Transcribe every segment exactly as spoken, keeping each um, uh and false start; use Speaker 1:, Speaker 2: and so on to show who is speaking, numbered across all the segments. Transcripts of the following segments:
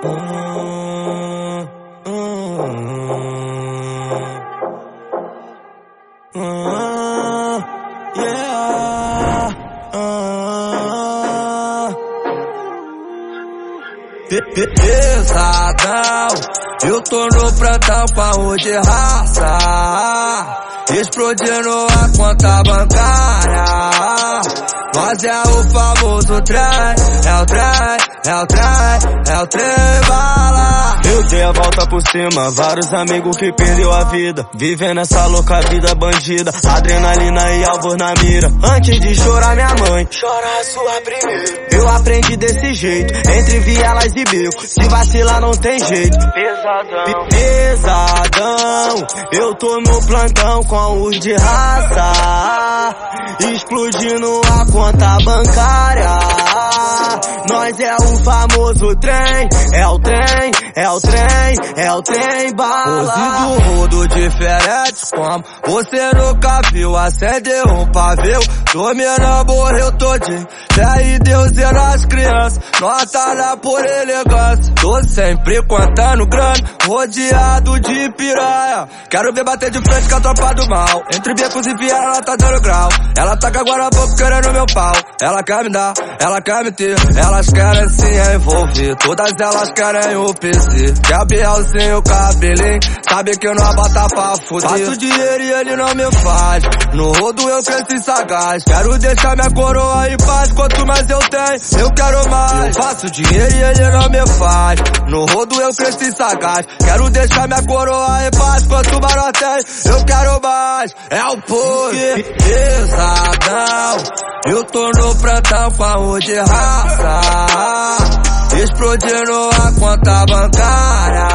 Speaker 1: Uh, uh, uh, uh, yeah. Uh, Pesadão, eu tô no plantão com a rua de raça, explodindo a conta bancária. Nós é o famoso trem, é o trem, é o trem, é o trem bala.
Speaker 2: Eu dei a volta por cima, vários amigos que perdeu a vida, vivendo essa louca vida bandida, adrenalina e alvos na mira. Antes de chorar minha mãe, chora a sua primeira. Eu aprendi desse jeito, entre vielas e beco, se vacilar não tem jeito. Pesadão, pesadão, eu tô no plantão com os de raça, explodindo a conta bancária. Nós é o famoso trem, é o trem, é o trem, é o trem bala.
Speaker 1: Pose do rodo diferente como você nunca viu. Acendeu um pavio, dominando morreu todinho. Fé em Deus e nas crianças, nós tá lá por elegância. Tô sempre contando grana, rodeado de piranha. Quero ver bater de frente com a tropa do mal. Entre becos e viela ela tá dando grau. Ela tá com agora a boca querendo meu pau. Ela quer me dar, ela quer me ter, elas querem se envolver. Todas elas querem o P C. Quer bielzinho, cabelinho, sabe que eu não bota pra fuder. Faço dinheiro e ele não me faz, no rodo eu cresci sagaz. Quero deixar minha coroa em paz, quanto mais eu tenho, eu quero mais. Eu faço dinheiro e ele não me faz, no rodo eu cresci sagaz. Quero deixar minha coroa em paz, quanto mais eu tenho, eu quero mais. É o poder pesadão, eu tô no plantão com a rua de raça, explodindo a conta bancária.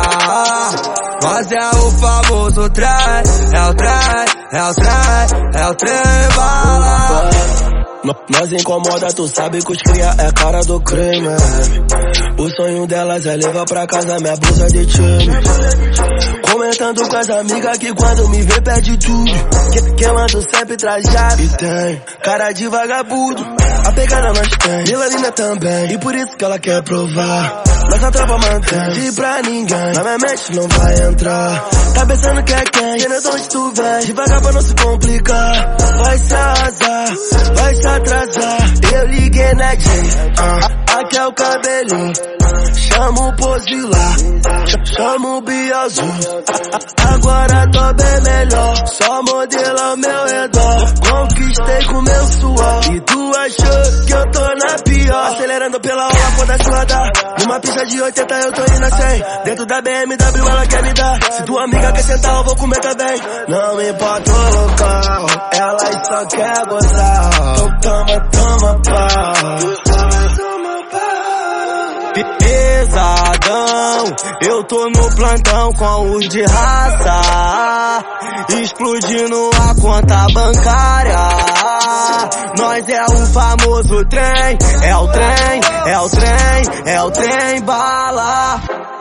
Speaker 1: Nós é o famoso trem, é o trem, é o trem, é o trem bala.
Speaker 2: Nós incomoda, tu sabe que os cria é cara do crime. O sonho delas é levar pra casa minha blusa de time. Comentando com as amigas que quando me vê perde tudo. Que, que eu ando sempre trajado e tem cara de vagabundo. A pegada nós tem, melanina também, e por isso que ela quer provar. Nossa tropa mantém, e pra ninguém na minha mente não vai entrar. Tá pensando que é quem, que não é de onde tu vem. Devagar pra não se complicar, vai se arrasar, vai se atrasar. Eu liguei na Jay, uh, aqui é o cabelinho. Chama o pose lá, chama o Biazul. Agora tô bem melhor, só modelo ao meu redor. Conquistei com meu suor, e tu achou que eu tô na pior. Acelerando pela aula, foda-se rodar. Numa pista de oitenta eu tô indo a cem. Dentro da B M W ela quer me dar. Se tua amiga quer sentar eu vou comer também. Não me importa o local, ela só quer gozar. Então toma, toma pau.
Speaker 1: Pesadão, eu tô no plantão com os de raça, explodindo a conta bancária. Nós é o famoso trem, é o trem, é o trem, é o trem bala.